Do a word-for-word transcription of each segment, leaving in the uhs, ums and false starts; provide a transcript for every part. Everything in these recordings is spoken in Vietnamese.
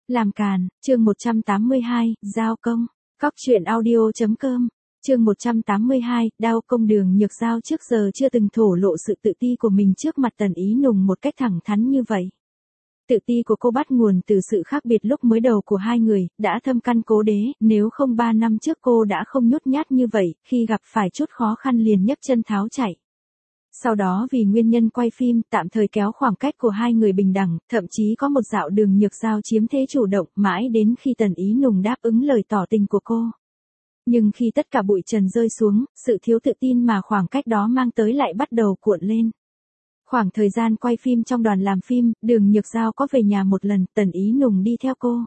Làm càn, chương một trăm tám mươi hai, giao công. Cóc truyện audio.com. Chương một trăm tám mươi hai, đao công. Đường Nhược Giao trước giờ chưa từng thổ lộ sự tự ti của mình trước mặt Tần Ý Nùng một cách thẳng thắn như vậy. Tự ti của cô bắt nguồn từ sự khác biệt lúc mới đầu của hai người, đã thâm căn cố đế, nếu không ba năm trước cô đã không nhút nhát như vậy, khi gặp phải chút khó khăn liền nhấc chân tháo chạy. Sau đó vì nguyên nhân quay phim, tạm thời kéo khoảng cách của hai người bình đẳng, thậm chí có một dạo Đường Nhược Giao chiếm thế chủ động, mãi đến khi Tần Ý Nùng đáp ứng lời tỏ tình của cô. Nhưng khi tất cả bụi trần rơi xuống, sự thiếu tự tin mà khoảng cách đó mang tới lại bắt đầu cuộn lên. Khoảng thời gian quay phim trong đoàn làm phim, Đường Nhược Giao có về nhà một lần, Tần Ý Nùng đi theo cô.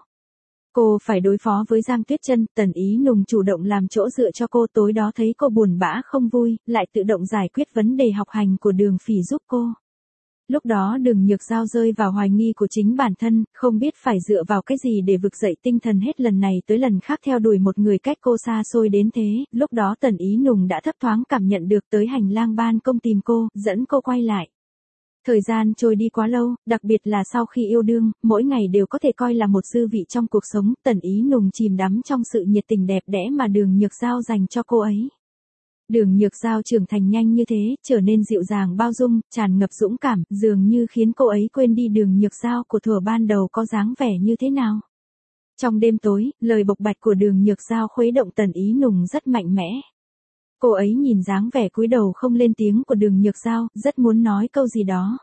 Cô phải đối phó với Giang Tuyết Chân, Tần Ý Nùng chủ động làm chỗ dựa cho cô. Tối đó thấy cô buồn bã không vui, lại tự động giải quyết vấn đề học hành của Đường Phỉ giúp cô. Lúc đó Đường Nhược Giao rơi vào hoài nghi của chính bản thân, không biết phải dựa vào cái gì để vực dậy tinh thần hết lần này tới lần khác theo đuổi một người cách cô xa xôi đến thế. Lúc đó Tần Ý Nùng đã thấp thoáng cảm nhận được, tới hành lang ban công tìm cô, dẫn cô quay lại. Thời gian trôi đi quá lâu, đặc biệt là sau khi yêu đương, mỗi ngày đều có thể coi là một dư vị trong cuộc sống. Tần Ý Nùng chìm đắm trong sự nhiệt tình đẹp đẽ mà Đường Nhược Giao dành cho cô ấy. Đường Nhược Giao trưởng thành nhanh như thế, trở nên dịu dàng bao dung, tràn ngập dũng cảm, dường như khiến cô ấy quên đi Đường Nhược Giao của thuở ban đầu có dáng vẻ như thế nào. Trong đêm tối, lời bộc bạch của Đường Nhược Giao khuấy động Tần Ý Nùng rất mạnh mẽ. Cô ấy nhìn dáng vẻ cúi đầu không lên tiếng của Đường Nhược Giao, rất muốn nói câu gì đó.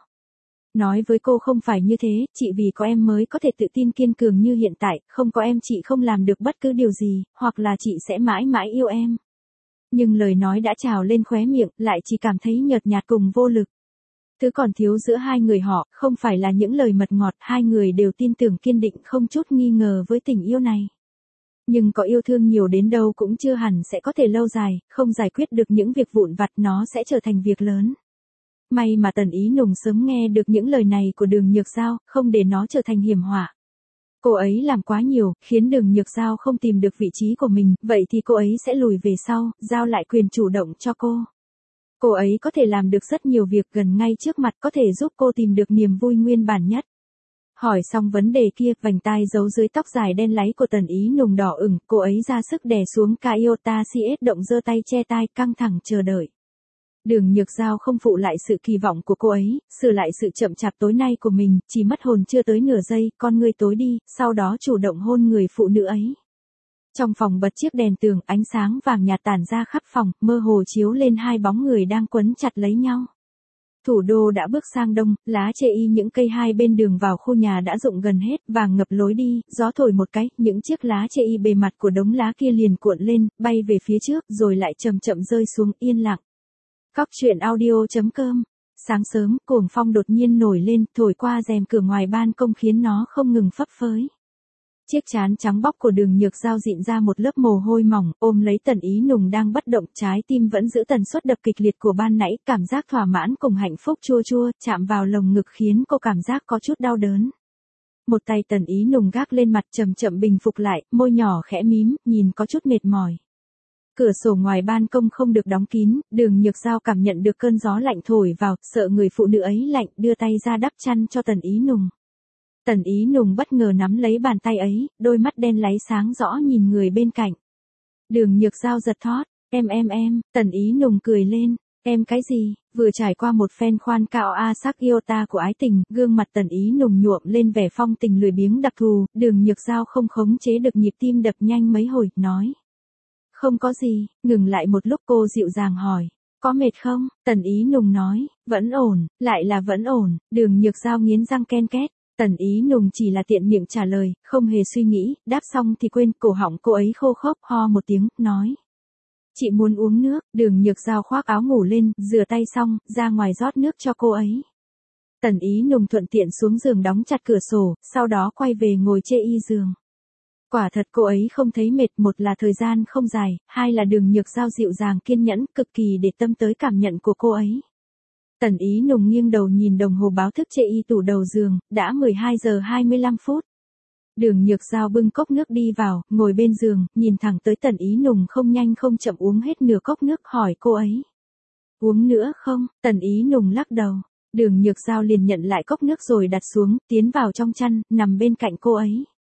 Nói với cô không phải như thế, chị vì có em mới có thể tự tin kiên cường như hiện tại, không có em chị không làm được bất cứ điều gì, hoặc là chị sẽ mãi mãi yêu em. Nhưng lời nói đã trào lên khóe miệng, lại chỉ cảm thấy nhợt nhạt cùng vô lực. Thứ còn thiếu giữa hai người họ, không phải là những lời mật ngọt, hai người đều tin tưởng kiên định không chút nghi ngờ với tình yêu này. Nhưng có yêu thương nhiều đến đâu cũng chưa hẳn sẽ có thể lâu dài, không giải quyết được những việc vụn vặt nó sẽ trở thành việc lớn. May mà Tần Ý Nùng sớm nghe được những lời này của Đường Nhược Giao, không để nó trở thành hiểm họa. Cô ấy làm quá nhiều, khiến Đường Nhược Giao không tìm được vị trí của mình, vậy thì cô ấy sẽ lùi về sau, giao lại quyền chủ động cho cô. Cô ấy có thể làm được rất nhiều việc gần ngay trước mặt, có thể giúp cô tìm được niềm vui nguyên bản nhất. Hỏi xong vấn đề kia, vành tai giấu dưới tóc dài đen láy của Tần Ý Nùng đỏ ửng, cô ấy ra sức đè xuống cái iota cs động giơ tay che tai, căng thẳng chờ đợi. Đường Nhược Giao không phụ lại sự kỳ vọng của cô ấy, sửa lại sự chậm chạp tối nay của mình, chỉ mất hồn chưa tới nửa giây, con người tối đi, sau đó chủ động hôn người phụ nữ ấy. Trong phòng bật chiếc đèn tường, ánh sáng vàng nhạt tản ra khắp phòng, mơ hồ chiếu lên hai bóng người đang quấn chặt lấy nhau. Thủ đô đã bước sang đông, lá chê y những cây hai bên đường vào khu nhà đã rụng gần hết, vàng ngập lối đi, gió thổi một cái, những chiếc lá chê y bề mặt của đống lá kia liền cuộn lên, bay về phía trước, rồi lại chậm chậm rơi xuống, yên lặng. Cóc truyện audio.com. Sáng sớm, cuồng phong đột nhiên nổi lên, thổi qua rèm cửa ngoài ban công khiến nó không ngừng phấp phới. Chiếc trán trắng bóc của Đường Nhược Giao dịn ra một lớp mồ hôi mỏng, ôm lấy Tần Ý Nùng đang bất động, trái tim vẫn giữ tần suất đập kịch liệt của ban nãy, cảm giác thỏa mãn cùng hạnh phúc chua chua, chạm vào lồng ngực khiến cô cảm giác có chút đau đớn. Một tay Tần Ý Nùng gác lên mặt, chậm chậm bình phục lại, môi nhỏ khẽ mím, nhìn có chút mệt mỏi. Cửa sổ ngoài ban công không được đóng kín, Đường Nhược Giao cảm nhận được cơn gió lạnh thổi vào, sợ người phụ nữ ấy lạnh, đưa tay ra đắp chăn cho Tần Ý Nùng. Tần Ý Nùng bất ngờ nắm lấy bàn tay ấy, đôi mắt đen láy sáng rõ nhìn người bên cạnh. Đường Nhược Giao giật thót, em em em, Tần Ý Nùng cười lên, em cái gì, vừa trải qua một phen khoan cạo a sắc iota của ái tình, gương mặt Tần Ý Nùng nhuộm lên vẻ phong tình lười biếng đặc thù, Đường Nhược Giao không khống chế được nhịp tim đập nhanh mấy hồi, nói. Không có gì, ngừng lại một lúc cô dịu dàng hỏi, có mệt không? Tần Ý Nùng nói, vẫn ổn, lại là vẫn ổn, Đường Nhược Giao nghiến răng ken két. Tần Ý Nùng chỉ là tiện miệng trả lời, không hề suy nghĩ, đáp xong thì quên, cổ họng cô ấy khô khốc, ho một tiếng, nói. Chị muốn uống nước. Đường Nhược Giao khoác áo ngủ lên, rửa tay xong, ra ngoài rót nước cho cô ấy. Tần Ý Nùng thuận tiện xuống giường đóng chặt cửa sổ, sau đó quay về ngồi chê y giường. Quả thật cô ấy không thấy mệt, một là thời gian không dài, hai là Đường Nhược Giao dịu dàng kiên nhẫn, cực kỳ để tâm tới cảm nhận của cô ấy. Tần Ý Nùng nghiêng đầu nhìn đồng hồ báo thức chê y tủ đầu giường, đã mười hai giờ hai mươi lăm phút. Đường Nhược Giao bưng cốc nước đi vào, ngồi bên giường, nhìn thẳng tới Tần Ý Nùng không nhanh không chậm uống hết nửa cốc nước, hỏi cô ấy. Uống nữa không? Tần Ý Nùng lắc đầu. Đường Nhược Giao liền nhận lại cốc nước rồi đặt xuống, tiến vào trong chăn, nằm bên cạnh cô ấy.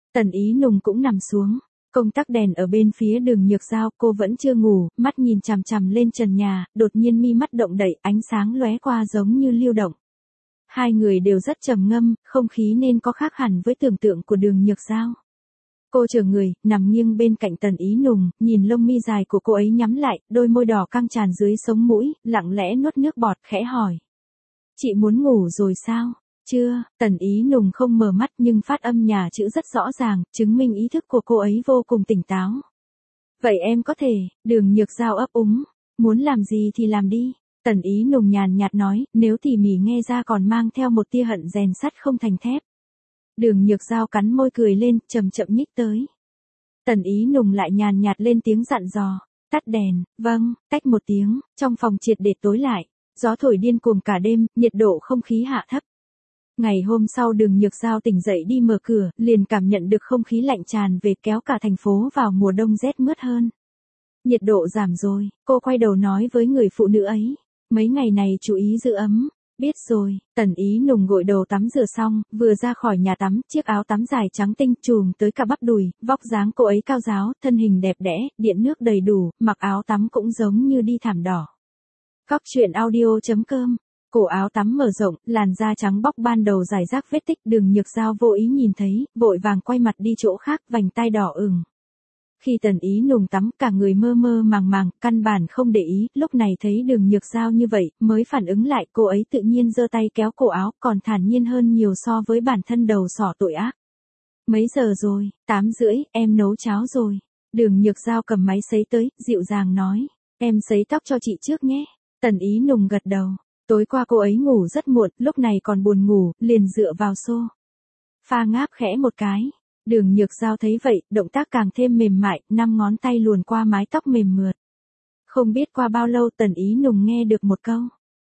Tần Ý Nùng cũng nằm xuống. Công tắc đèn ở bên phía Đường Nhược Giao, cô vẫn chưa ngủ, mắt nhìn chằm chằm lên trần nhà, đột nhiên mi mắt động đậy, ánh sáng lóe qua giống như lưu động. Hai người đều rất trầm ngâm, không khí nên có khác hẳn với tưởng tượng của Đường Nhược Giao. Cô trở người, nằm nghiêng bên cạnh Tần Ý Nùng, nhìn lông mi dài của cô ấy nhắm lại, đôi môi đỏ căng tràn dưới sống mũi, lặng lẽ nuốt nước bọt, khẽ hỏi. Chị muốn ngủ rồi sao? Chưa, Tần Ý Nùng không mở mắt nhưng phát âm nhà chữ rất rõ ràng, chứng minh ý thức của cô ấy vô cùng tỉnh táo. Vậy em có thể, Đường Nhược Giao ấp úng, muốn làm gì thì làm đi. Tần Ý Nùng nhàn nhạt nói, nếu tỉ mỉ nghe ra còn mang theo một tia hận rèn sắt không thành thép. Đường Nhược Giao cắn môi cười lên, chậm chậm nhích tới. Tần Ý Nùng lại nhàn nhạt lên tiếng dặn dò, tắt đèn, vâng, tách một tiếng, trong phòng triệt để tối lại, gió thổi điên cuồng cả đêm, nhiệt độ không khí hạ thấp. Ngày hôm sau Đường Nhược Giao tỉnh dậy đi mở cửa, liền cảm nhận được không khí lạnh tràn về kéo cả thành phố vào mùa đông rét mướt hơn. Nhiệt độ giảm rồi, cô quay đầu nói với người phụ nữ ấy, mấy ngày này chú ý giữ ấm. Biết rồi, Tần Ý Nùng gội đầu tắm rửa xong, vừa ra khỏi nhà tắm, chiếc áo tắm dài trắng tinh trùm tới cả bắp đùi, vóc dáng cô ấy cao ráo, thân hình đẹp đẽ, điện nước đầy đủ, mặc áo tắm cũng giống như đi thảm đỏ. Cóc truyện audio chấm com. Cổ áo tắm mở rộng, làn da trắng bóc ban đầu rải rác vết tích, Đường Nhược Giao vô ý nhìn thấy, vội vàng quay mặt đi chỗ khác, vành tai đỏ ửng. Khi Tần Ý Nùng tắm, cả người mơ mơ màng màng, căn bản không để ý, lúc này thấy Đường Nhược Giao như vậy, mới phản ứng lại, cô ấy tự nhiên giơ tay kéo cổ áo, còn thản nhiên hơn nhiều so với bản thân đầu sỏ tội ác. Mấy giờ rồi? Tám rưỡi, em nấu cháo rồi. Đường Nhược Giao cầm máy sấy tới, dịu dàng nói, em sấy tóc cho chị trước nhé. Tần Ý Nùng gật đầu. Tối qua cô ấy ngủ rất muộn, lúc này còn buồn ngủ, liền dựa vào xô pha ngáp khẽ một cái. Đường Nhược Giao thấy vậy, động tác càng thêm mềm mại, năm ngón tay luồn qua mái tóc mềm mượt. Không biết qua bao lâu Tần Ý Nùng nghe được một câu.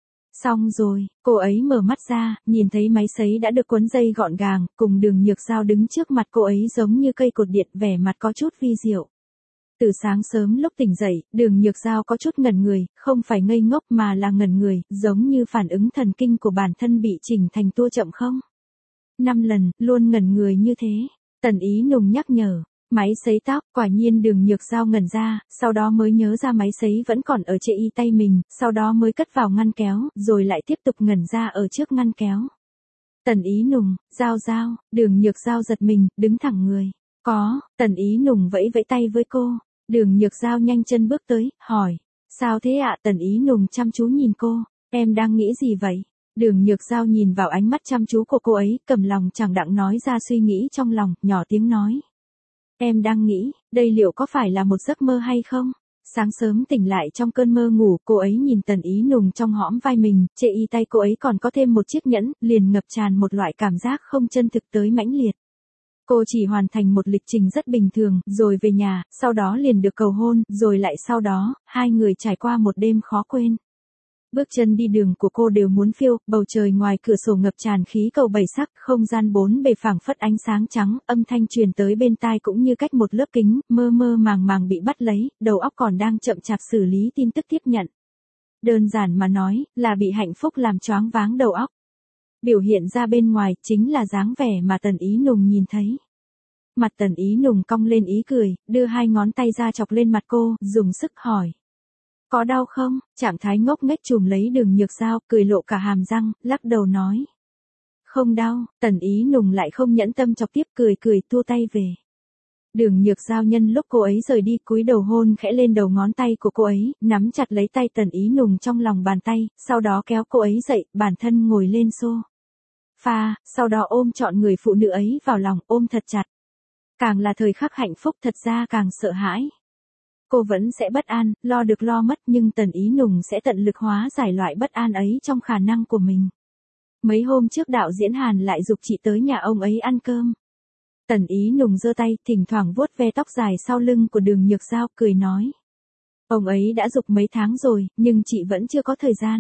Xong rồi, cô ấy mở mắt ra, nhìn thấy máy sấy đã được quấn dây gọn gàng, cùng Đường Nhược Giao đứng trước mặt cô ấy giống như cây cột điện, vẻ mặt có chút vi diệu. Từ sáng sớm lúc tỉnh dậy, Đường Nhược Giao có chút ngẩn người, không phải ngây ngốc mà là ngẩn người, giống như phản ứng thần kinh của bản thân bị chỉnh thành tua chậm không. Năm lần, luôn ngẩn người như thế. Tần Ý Nùng nhắc nhở, máy sấy tóc, quả nhiên Đường Nhược Giao ngẩn ra, sau đó mới nhớ ra máy sấy vẫn còn ở trên y tay mình, sau đó mới cất vào ngăn kéo, rồi lại tiếp tục ngẩn ra ở trước ngăn kéo. Tần Ý Nùng, Giao Giao, Đường Nhược Giao giật mình, đứng thẳng người. Có, Tần Ý Nùng vẫy vẫy tay với cô. Đường Nhược Giao nhanh chân bước tới, hỏi, sao thế ạ? Tần Ý Nùng chăm chú nhìn cô, em đang nghĩ gì vậy? Đường Nhược Giao nhìn vào ánh mắt chăm chú của cô ấy, cầm lòng chẳng đặng nói ra suy nghĩ trong lòng, nhỏ tiếng nói. Em đang nghĩ, đây liệu có phải là một giấc mơ hay không? Sáng sớm tỉnh lại trong cơn mơ ngủ, cô ấy nhìn Tần Ý Nùng trong hõm vai mình, trên y tay cô ấy còn có thêm một chiếc nhẫn, liền ngập tràn một loại cảm giác không chân thực tới mãnh liệt. Cô chỉ hoàn thành một lịch trình rất bình thường, rồi về nhà, sau đó liền được cầu hôn, rồi lại sau đó, hai người trải qua một đêm khó quên. Bước chân đi đường của cô đều muốn phiêu, bầu trời ngoài cửa sổ ngập tràn khí cầu bảy sắc, không gian bốn bề phảng phất ánh sáng trắng, âm thanh truyền tới bên tai cũng như cách một lớp kính, mơ mơ màng màng bị bắt lấy, đầu óc còn đang chậm chạp xử lý tin tức tiếp nhận. Đơn giản mà nói, là bị hạnh phúc làm choáng váng đầu óc. Biểu hiện ra bên ngoài chính là dáng vẻ mà Tần Ý Nùng nhìn thấy. Mặt Tần Ý Nùng cong lên ý cười, đưa hai ngón tay ra chọc lên mặt cô, dùng sức hỏi. Có đau không? Trạng thái ngốc nghếch chùm lấy Đường Nhược Giao, cười lộ cả hàm răng, lắc đầu nói. Không đau. Tần Ý Nùng lại không nhẫn tâm chọc tiếp, cười cười tua tay về. Đường Nhược Giao nhân lúc cô ấy rời đi cúi đầu hôn khẽ lên đầu ngón tay của cô ấy, nắm chặt lấy tay Tần Ý Nùng trong lòng bàn tay, sau đó kéo cô ấy dậy, bản thân ngồi lên xô pha, sau đó ôm trọn người phụ nữ ấy vào lòng, ôm thật chặt. Càng là thời khắc hạnh phúc thật ra càng sợ hãi. Cô vẫn sẽ bất an, lo được lo mất nhưng Tần Ý Nùng sẽ tận lực hóa giải loại bất an ấy trong khả năng của mình. Mấy hôm trước đạo diễn Hàn lại giục chị tới nhà ông ấy ăn cơm. Tần Ý Nùng giơ tay, thỉnh thoảng vuốt ve tóc dài sau lưng của Đường Nhược Giao, cười nói. Ông ấy đã giục mấy tháng rồi, nhưng chị vẫn chưa có thời gian.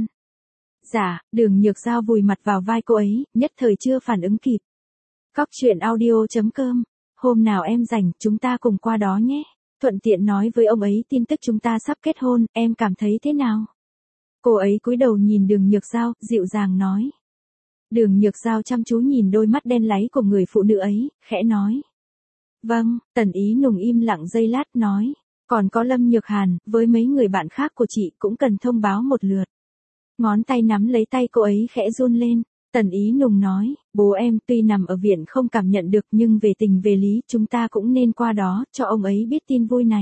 Dạ, Đường Nhược Giao vùi mặt vào vai cô ấy, nhất thời chưa phản ứng kịp. Cóc truyện audio chấm com. Hôm nào em rảnh, chúng ta cùng qua đó nhé. Thuận tiện nói với ông ấy tin tức chúng ta sắp kết hôn, em cảm thấy thế nào? Cô ấy cúi đầu nhìn Đường Nhược Giao, dịu dàng nói. Đường Nhược Giao chăm chú nhìn đôi mắt đen láy của người phụ nữ ấy, khẽ nói. Vâng, Tần Ý Nùng im lặng giây lát nói. Còn có Lâm Nhược Hàn, với mấy người bạn khác của chị cũng cần thông báo một lượt. Ngón tay nắm lấy tay cô ấy khẽ run lên. Tần Ý Nùng nói, bố em tuy nằm ở viện không cảm nhận được nhưng về tình về lý chúng ta cũng nên qua đó, cho ông ấy biết tin vui này.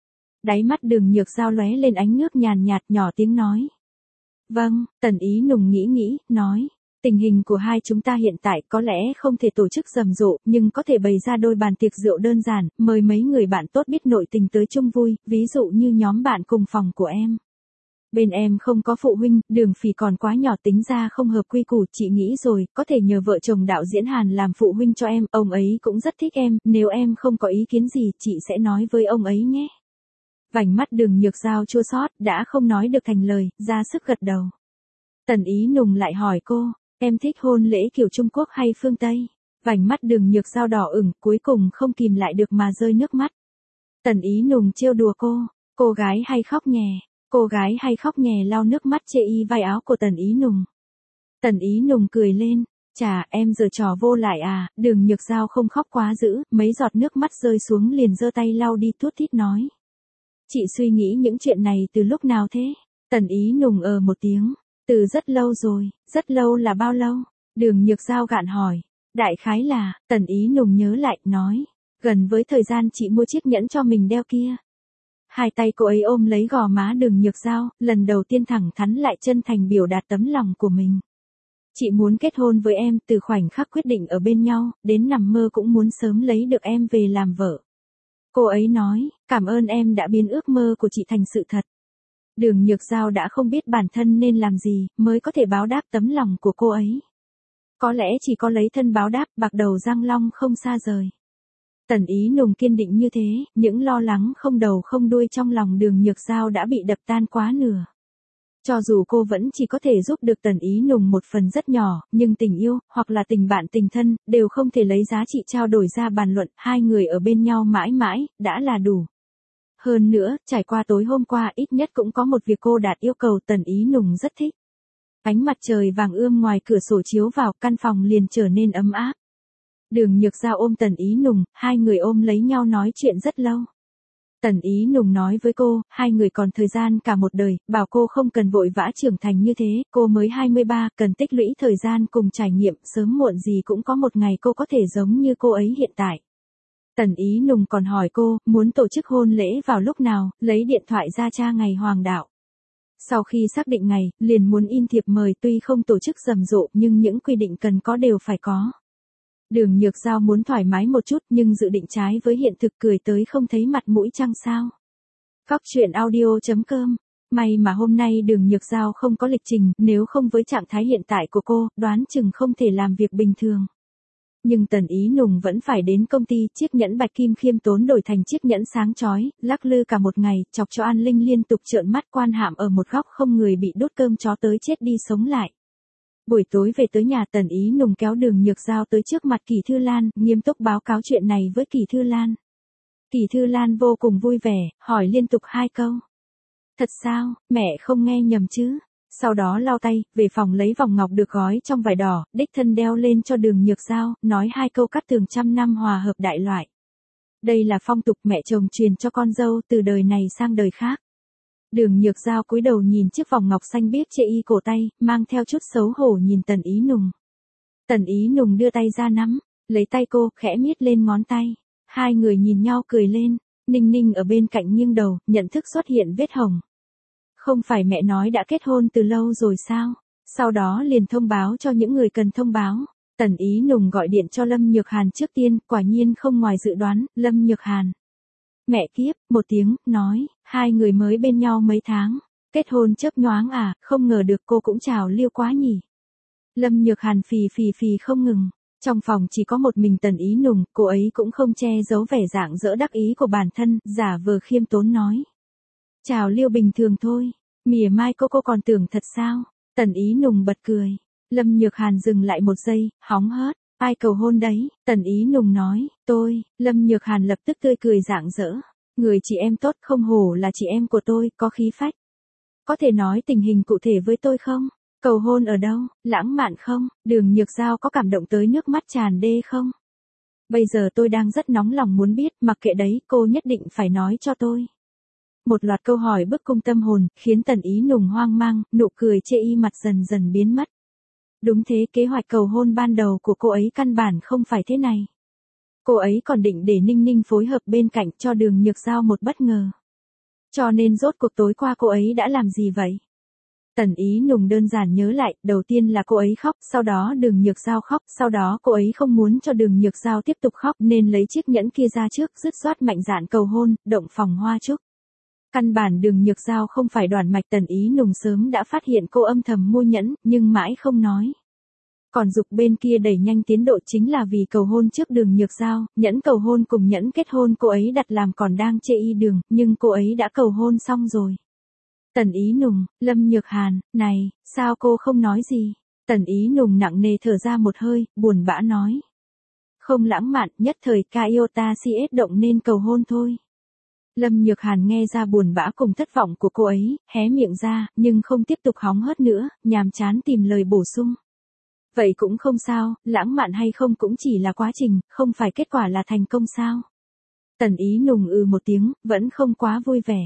Đáy mắt Đường Nhược Giao lóe lên ánh nước nhàn nhạt nhỏ tiếng nói. Vâng, Tần Ý Nùng nghĩ nghĩ, nói. Tình hình của hai chúng ta hiện tại có lẽ không thể tổ chức rầm rộ, nhưng có thể bày ra đôi bàn tiệc rượu đơn giản, mời mấy người bạn tốt biết nội tình tới chung vui, ví dụ như nhóm bạn cùng phòng của em. Bên em không có phụ huynh, Đường Phỉ còn quá nhỏ tính ra không hợp quy củ, chị nghĩ rồi, có thể nhờ vợ chồng đạo diễn Hàn làm phụ huynh cho em, ông ấy cũng rất thích em, nếu em không có ý kiến gì, chị sẽ nói với ông ấy nhé. Vành mắt Đường Nhược Giao chua xót, đã không nói được thành lời, ra sức gật đầu. Tần Ý Nùng lại hỏi cô, em thích hôn lễ kiểu Trung Quốc hay phương Tây? Vành mắt Đường Nhược Giao đỏ ửng, cuối cùng không kìm lại được mà rơi nước mắt. Tần Ý Nùng trêu đùa cô, cô gái hay khóc nhè. Cô gái hay khóc nhè lau nước mắt chê y vai áo của Tần Ý Nùng. Tần Ý Nùng cười lên, chà em giở trò vô lại à, Đường Nhược Giao không khóc quá dữ, mấy giọt nước mắt rơi xuống liền giơ tay lau đi thút thít nói. Chị suy nghĩ những chuyện này từ lúc nào thế? Tần Ý Nùng ờ một tiếng, từ rất lâu rồi, rất lâu là bao lâu? Đường Nhược Giao gạn hỏi, đại khái là, Tần Ý Nùng nhớ lại, nói, gần với thời gian chị mua chiếc nhẫn cho mình đeo kia. Hai tay cô ấy ôm lấy gò má Đường Nhược Giao, lần đầu tiên thẳng thắn lại chân thành biểu đạt tấm lòng của mình. Chị muốn kết hôn với em, từ khoảnh khắc quyết định ở bên nhau, đến nằm mơ cũng muốn sớm lấy được em về làm vợ. Cô ấy nói, cảm ơn em đã biến ước mơ của chị thành sự thật. Đường Nhược Giao đã không biết bản thân nên làm gì, mới có thể báo đáp tấm lòng của cô ấy. Có lẽ chỉ có lấy thân báo đáp, bạc đầu Giang Long không xa rời. Tần Ý Nùng kiên định như thế, những lo lắng không đầu không đuôi trong lòng Đường Nhược Giao đã bị đập tan quá nửa. Cho dù cô vẫn chỉ có thể giúp được Tần Ý Nùng một phần rất nhỏ, nhưng tình yêu, hoặc là tình bạn tình thân, đều không thể lấy giá trị trao đổi ra bàn luận, hai người ở bên nhau mãi mãi, đã là đủ. Hơn nữa, trải qua tối hôm qua ít nhất cũng có một việc cô đạt yêu cầu Tần Ý Nùng rất thích. Ánh mặt trời vàng ươm ngoài cửa sổ chiếu vào, căn phòng liền trở nên ấm áp. Đường Nhược Giao ôm Tần Ý Nùng, hai người ôm lấy nhau nói chuyện rất lâu. Tần Ý Nùng nói với cô, hai người còn thời gian cả một đời, bảo cô không cần vội vã trưởng thành như thế, cô mới hai mươi ba, cần tích lũy thời gian cùng trải nghiệm, sớm muộn gì cũng có một ngày cô có thể giống như cô ấy hiện tại. Tần Ý Nùng còn hỏi cô, muốn tổ chức hôn lễ vào lúc nào, lấy điện thoại ra tra ngày hoàng đạo. Sau khi xác định ngày, liền muốn in thiệp mời, tuy không tổ chức rầm rộ nhưng những quy định cần có đều phải có. Đường Nhược Giao muốn thoải mái một chút nhưng dự định trái với hiện thực, cười tới không thấy mặt mũi chăng sao. Cóc truyện audio chấm com. May mà hôm nay Đường Nhược Giao không có lịch trình, nếu không với trạng thái hiện tại của cô, đoán chừng không thể làm việc bình thường. Nhưng Tần Ý Nùng vẫn phải đến công ty, chiếc nhẫn bạch kim khiêm tốn đổi thành chiếc nhẫn sáng chói, lắc lư cả một ngày, chọc cho An Linh liên tục trợn mắt, Quan Hạm ở một góc không người bị đốt cơm chó tới chết đi sống lại. Buổi tối về tới nhà, Tần Ý Nùng kéo Đường Nhược Giao tới trước mặt Kỳ Thư Lan, nghiêm túc báo cáo chuyện này với Kỳ Thư Lan. Kỳ Thư Lan vô cùng vui vẻ, hỏi liên tục hai câu. Thật sao, mẹ không nghe nhầm chứ? Sau đó lau tay, về phòng lấy vòng ngọc được gói trong vải đỏ, đích thân đeo lên cho Đường Nhược Giao, nói hai câu cắt tường trăm năm hòa hợp đại loại. Đây là phong tục mẹ chồng truyền cho con dâu từ đời này sang đời khác. Đường Nhược Giao cúi đầu nhìn chiếc vòng ngọc xanh biếc chê y cổ tay, mang theo chút xấu hổ nhìn Tần Ý Nùng. Tần Ý Nùng đưa tay ra nắm, lấy tay cô, khẽ miết lên ngón tay. Hai người nhìn nhau cười lên, Ninh Ninh ở bên cạnh nghiêng đầu, nhận thức xuất hiện vết hồng. Không phải mẹ nói đã kết hôn từ lâu rồi sao? Sau đó liền thông báo cho những người cần thông báo. Tần Ý Nùng gọi điện cho Lâm Nhược Hàn trước tiên, quả nhiên không ngoài dự đoán, Lâm Nhược Hàn. Mẹ kiếp, một tiếng, nói, hai người mới bên nhau mấy tháng. Kết hôn chớp nhoáng à, không ngờ được cô cũng trào liêu quá nhỉ. Lâm Nhược Hàn phì phì phì không ngừng. Trong phòng chỉ có một mình Tần Ý Nùng, cô ấy cũng không che giấu vẻ rạng rỡ đắc ý của bản thân, giả vờ khiêm tốn nói. Trào liêu bình thường thôi, mỉa mai cô cô còn tưởng thật sao? Tần Ý Nùng bật cười. Lâm Nhược Hàn dừng lại một giây, hóng hớt. Ai cầu hôn đấy? Tần Ý Nùng nói, tôi. Lâm Nhược Hàn lập tức tươi cười rạng rỡ. Người chị em tốt, không hổ là chị em của tôi, có khí phách. Có thể nói tình hình cụ thể với tôi không? Cầu hôn ở đâu? Lãng mạn không? Đường Nhược Giao có cảm động tới nước mắt tràn đê không? Bây giờ tôi đang rất nóng lòng muốn biết, mặc kệ đấy, cô nhất định phải nói cho tôi. Một loạt câu hỏi bức cung tâm hồn, khiến Tần Ý Nùng hoang mang, nụ cười chê y mặt dần dần biến mất. Đúng thế, kế hoạch cầu hôn ban đầu của cô ấy căn bản không phải thế này. Cô ấy còn định để Ninh Ninh phối hợp bên cạnh cho Đường Nhược Giao một bất ngờ. Cho nên rốt cuộc tối qua cô ấy đã làm gì vậy? Tần Ý Nùng đơn giản nhớ lại, đầu tiên là cô ấy khóc, sau đó Đường Nhược Giao khóc, sau đó cô ấy không muốn cho Đường Nhược Giao tiếp tục khóc nên lấy chiếc nhẫn kia ra trước, dứt khoát mạnh dạn cầu hôn, động phòng hoa chúc. Căn bản Đường Nhược Giao không phải đoản mạch, Tần Ý Nùng sớm đã phát hiện cô âm thầm mua nhẫn, nhưng mãi không nói. Còn dục bên kia đẩy nhanh tiến độ chính là vì cầu hôn trước Đường Nhược Giao, nhẫn cầu hôn cùng nhẫn kết hôn cô ấy đặt làm còn đang chê y Đường, nhưng cô ấy đã cầu hôn xong rồi. Tần Ý Nùng, Lâm Nhược Hàn, này, sao cô không nói gì? Tần Ý Nùng nặng nề thở ra một hơi, buồn bã nói. Không lãng mạn, nhất thời Kaiota xê ét động nên cầu hôn thôi. Lâm Nhược Hàn nghe ra buồn bã cùng thất vọng của cô ấy, hé miệng ra, nhưng không tiếp tục hóng hớt nữa, nhàm chán tìm lời bổ sung. Vậy cũng không sao, lãng mạn hay không cũng chỉ là quá trình, không phải kết quả là thành công sao? Tần Ý Nùng ừ một tiếng, vẫn không quá vui vẻ.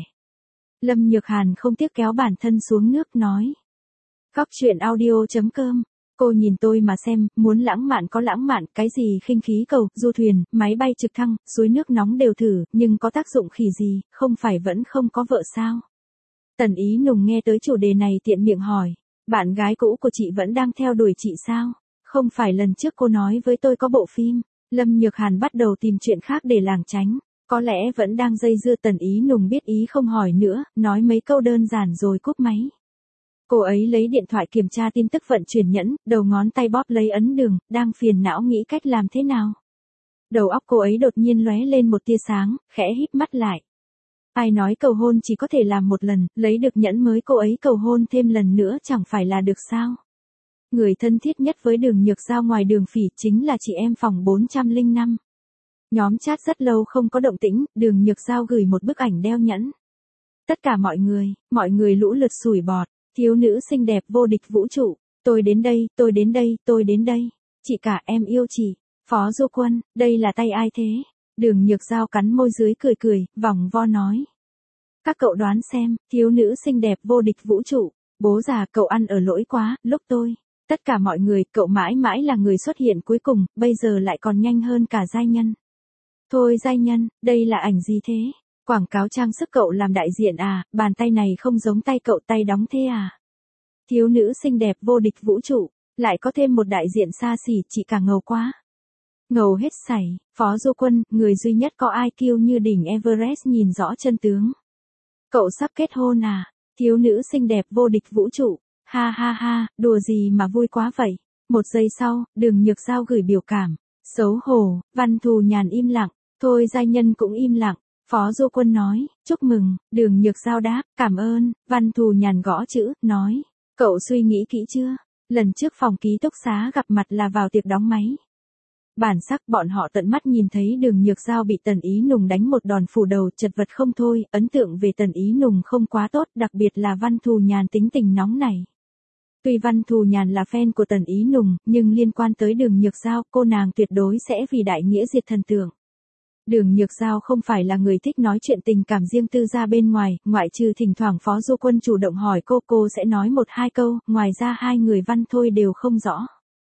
Lâm Nhược Hàn không tiếc kéo bản thân xuống nước nói. Góc truyện audio chấm com. Cô nhìn tôi mà xem, muốn lãng mạn có lãng mạn, cái gì khinh khí cầu, du thuyền, máy bay trực thăng, suối nước nóng đều thử, nhưng có tác dụng khỉ gì, không phải vẫn không có vợ sao? Tần Ý Nùng nghe tới chủ đề này tiện miệng hỏi. Bạn gái cũ của chị vẫn đang theo đuổi chị sao? Không phải lần trước cô nói với tôi có bộ phim. Lâm Nhược Hàn bắt đầu tìm chuyện khác để lảng tránh. Có lẽ vẫn đang dây dưa. Tần Ý Nùng biết ý không hỏi nữa, nói mấy câu đơn giản rồi cúp máy. Cô ấy lấy điện thoại kiểm tra tin tức vận chuyển nhẫn, đầu ngón tay bóp lấy ấn đường, đang phiền não nghĩ cách làm thế nào. Đầu óc cô ấy đột nhiên lóe lên một tia sáng, khẽ híp mắt lại. Ai nói cầu hôn chỉ có thể làm một lần, lấy được nhẫn mới cô ấy cầu hôn thêm lần nữa chẳng phải là được sao? Người thân thiết nhất với Đường Nhược Giao ngoài Đường Phỉ chính là chị em phòng bốn trăm lẻ năm. Nhóm chat rất lâu không có động tĩnh, Đường Nhược Giao gửi một bức ảnh đeo nhẫn. Tất cả mọi người, mọi người lũ lượt sủi bọt, thiếu nữ xinh đẹp vô địch vũ trụ, tôi đến đây, tôi đến đây, tôi đến đây, chị cả em yêu chị, Phó Du Quân, đây là tay ai thế? Đường Nhược Giao cắn môi dưới cười cười, vòng vo nói. Các cậu đoán xem, thiếu nữ xinh đẹp vô địch vũ trụ, bố già cậu ăn ở lỗi quá, lúc tôi. Tất cả mọi người, cậu mãi mãi là người xuất hiện cuối cùng, bây giờ lại còn nhanh hơn cả giai nhân. Thôi giai nhân, đây là ảnh gì thế? Quảng cáo trang sức cậu làm đại diện à, bàn tay này không giống tay cậu tay đóng thế à? Thiếu nữ xinh đẹp vô địch vũ trụ, lại có thêm một đại diện xa xỉ, chị cả ngầu quá. Ngầu hết sảy, Phó Du Quân, người duy nhất có i kiu như đỉnh Everest nhìn rõ chân tướng. Cậu sắp kết hôn à? Thiếu nữ xinh đẹp vô địch vũ trụ. Ha ha ha, đùa gì mà vui quá vậy? Một giây sau, Đường Nhược Giao gửi biểu cảm. Xấu hổ, Văn Thù Nhàn im lặng. Thôi giai nhân cũng im lặng. Phó Du Quân nói, chúc mừng. Đường Nhược Giao đáp, cảm ơn. Văn Thù Nhàn gõ chữ, nói. Cậu suy nghĩ kỹ chưa? Lần trước phòng ký túc xá gặp mặt là vào tiệc đóng máy. Bản sắc bọn họ tận mắt nhìn thấy Đường Nhược Giao bị Tần Ý Nùng đánh một đòn phủ đầu, chật vật không thôi, ấn tượng về Tần Ý Nùng không quá tốt, đặc biệt là Văn Thù Nhàn tính tình nóng này. Tuy Văn Thù Nhàn là fan của Tần Ý Nùng, nhưng liên quan tới Đường Nhược Giao, cô nàng tuyệt đối sẽ vì đại nghĩa diệt thần tượng. Đường Nhược Giao không phải là người thích nói chuyện tình cảm riêng tư ra bên ngoài, ngoại trừ thỉnh thoảng Phó Du Quân chủ động hỏi cô, cô sẽ nói một hai câu, ngoài ra hai người Văn Thôi đều không rõ.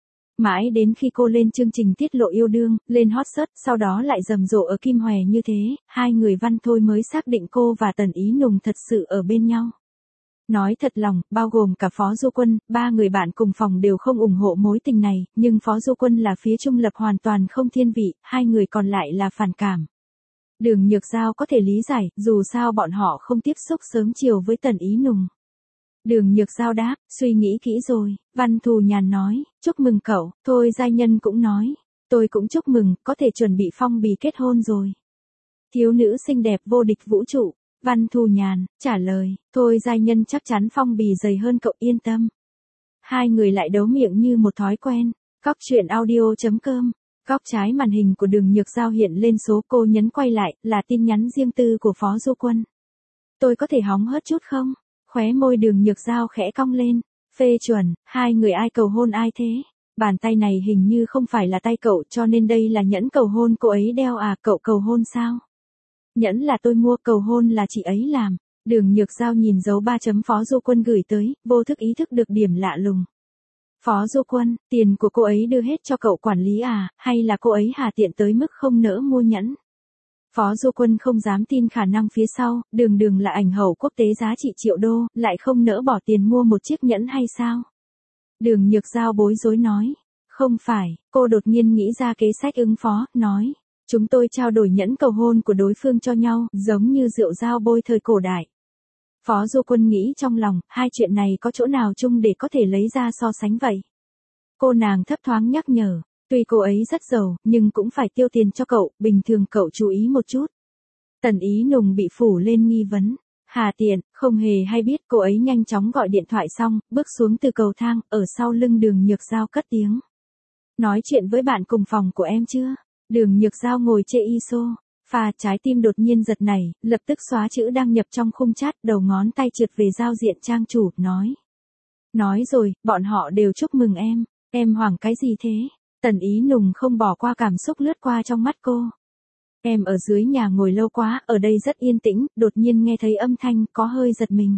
Mãi đến khi cô lên chương trình tiết lộ yêu đương, lên hot search, sau đó lại rầm rộ ở Kim Hòe như thế, hai người Văn Thôi mới xác định cô và Tần Ý Nùng thật sự ở bên nhau. Nói thật lòng, bao gồm cả Phó Du Quân, ba người bạn cùng phòng đều không ủng hộ mối tình này, nhưng Phó Du Quân là phía trung lập hoàn toàn không thiên vị, hai người còn lại là phản cảm. Đường Nhược Giao có thể lý giải, dù sao bọn họ không tiếp xúc sớm chiều với Tần Ý Nùng. Đường Nhược Giao đáp, suy nghĩ kỹ rồi. Văn Thù Nhàn nói, chúc mừng cậu. Thôi giai nhân cũng nói, tôi cũng chúc mừng, có thể chuẩn bị phong bì kết hôn rồi. Thiếu nữ xinh đẹp vô địch vũ trụ. Văn Thù Nhàn, trả lời, thôi giai nhân chắc chắn phong bì dày hơn cậu, yên tâm. Hai người lại đấu miệng như một thói quen. Góc truyện audio chấm com. Góc trái màn hình của Đường Nhược Giao hiện lên số, cô nhấn quay lại, là tin nhắn riêng tư của Phó Du Quân. Tôi có thể hóng hớt chút không? Khóe môi Đường Nhược Giao khẽ cong lên. Phê chuẩn, hai người ai cầu hôn ai thế? Bàn tay này hình như không phải là tay cậu cho nên đây là nhẫn cầu hôn cô ấy đeo à, cậu cầu hôn sao? Nhẫn là tôi mua, cầu hôn là chị ấy làm. Đường Nhược Giao nhìn dấu ba chấm Phó Du Quân gửi tới, vô thức ý thức được điểm lạ lùng. Phó Du Quân, tiền của cô ấy đưa hết cho cậu quản lý à, hay là cô ấy hà tiện tới mức không nỡ mua nhẫn? Phó Du Quân không dám tin khả năng phía sau, đường đường là ảnh hậu quốc tế giá trị triệu đô, lại không nỡ bỏ tiền mua một chiếc nhẫn hay sao? Đường Nhược Giao bối rối nói. Không phải, cô đột nhiên nghĩ ra kế sách ứng phó, nói. Chúng tôi trao đổi nhẫn cầu hôn của đối phương cho nhau, giống như rượu dao bôi thời cổ đại. Phó Du Quân nghĩ trong lòng, hai chuyện này có chỗ nào chung để có thể lấy ra so sánh vậy? Cô nàng thấp thoáng nhắc nhở, tuy cô ấy rất giàu, nhưng cũng phải tiêu tiền cho cậu, bình thường cậu chú ý một chút. Tần Ý Nùng bị phủ lên nghi vấn. Hà tiện, không hề hay biết, cô ấy nhanh chóng gọi điện thoại xong, bước xuống từ cầu thang, ở sau lưng Đường Nhược Giao cất tiếng. Nói chuyện với bạn cùng phòng của em chưa? Đường Nhược Giao ngồi chê y xô. Pha trái tim đột nhiên giật nảy, lập tức xóa chữ đăng nhập trong khung chat, đầu ngón tay trượt về giao diện trang chủ, nói. Nói rồi, bọn họ đều chúc mừng em, em hoảng cái gì thế? Tần Ý Nùng không bỏ qua cảm xúc lướt qua trong mắt cô. Em ở dưới nhà ngồi lâu quá, ở đây rất yên tĩnh, đột nhiên nghe thấy âm thanh, có hơi giật mình.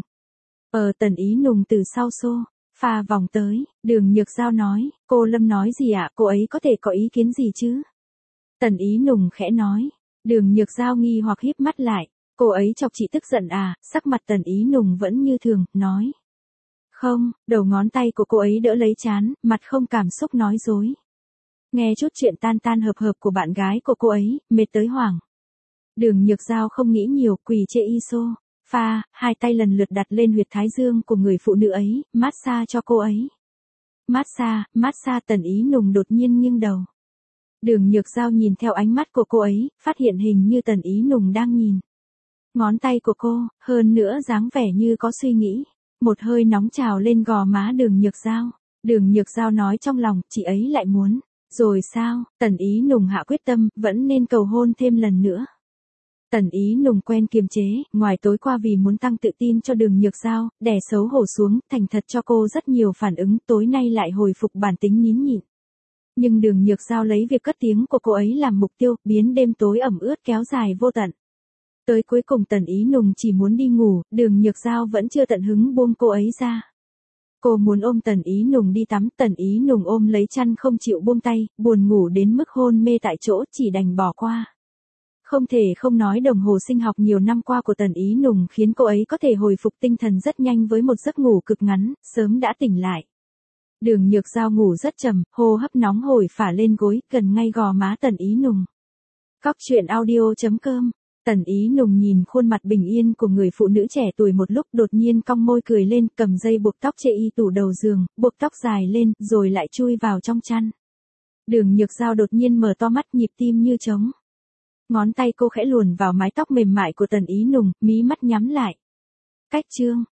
Ờ Tần Ý Nùng từ sau xô, pha vòng tới, Đường Nhược Giao nói, cô Lâm nói gì ạ, cô ấy có thể có ý kiến gì chứ? Tần Ý Nùng khẽ nói. Đường Nhược Giao nghi hoặc híp mắt lại, cô ấy chọc chị tức giận à, sắc mặt Tần Ý Nùng vẫn như thường, nói. Không, đầu ngón tay của cô ấy đỡ lấy trán, mặt không cảm xúc nói dối. Nghe chút chuyện tan tan hợp hợp của bạn gái của cô ấy, mệt tới hoảng. Đường Nhược Giao không nghĩ nhiều, quỳ chê y xô, pha, hai tay lần lượt đặt lên huyệt thái dương của người phụ nữ ấy, massage cho cô ấy. Massage, massage Tần Ý Nùng đột nhiên nghiêng đầu. Đường Nhược Giao nhìn theo ánh mắt của cô ấy, phát hiện hình như Tần Ý Nùng đang nhìn. Ngón tay của cô, hơn nữa dáng vẻ như có suy nghĩ. Một hơi nóng trào lên gò má Đường Nhược Giao. Đường Nhược Giao nói trong lòng, chị ấy lại muốn. Rồi sao, Tần Ý Nùng hạ quyết tâm, vẫn nên cầu hôn thêm lần nữa. Tần Ý Nùng quen kiềm chế, ngoài tối qua vì muốn tăng tự tin cho Đường Nhược Giao, đè xấu hổ xuống, thành thật cho cô rất nhiều phản ứng, tối nay lại hồi phục bản tính nín nhịn. Nhưng Đường Nhược Giao lấy việc cất tiếng của cô ấy làm mục tiêu, biến đêm tối ẩm ướt kéo dài vô tận. Tới cuối cùng Tần Ý Nùng chỉ muốn đi ngủ, Đường Nhược Giao vẫn chưa tận hứng buông cô ấy ra. Cô muốn ôm Tần Ý Nùng đi tắm, Tần Ý Nùng ôm lấy chăn không chịu buông tay, buồn ngủ đến mức hôn mê tại chỗ, chỉ đành bỏ qua. Không thể không nói đồng hồ sinh học nhiều năm qua của Tần Ý Nùng khiến cô ấy có thể hồi phục tinh thần rất nhanh với một giấc ngủ cực ngắn, sớm đã tỉnh lại. Đường Nhược Giao ngủ rất trầm, hô hấp nóng hổi phả lên gối, gần ngay gò má Tần Ý Nùng. Cóc truyện audio chấm com. Tần Ý Nùng nhìn khuôn mặt bình yên của người phụ nữ trẻ tuổi một lúc, đột nhiên cong môi cười lên, cầm dây buộc tóc chê y tủ đầu giường, buộc tóc dài lên, rồi lại chui vào trong chăn. Đường Nhược Giao đột nhiên mở to mắt, nhịp tim như trống. Ngón tay cô khẽ luồn vào mái tóc mềm mại của Tần Ý Nùng, mí mắt nhắm lại. Cách chương.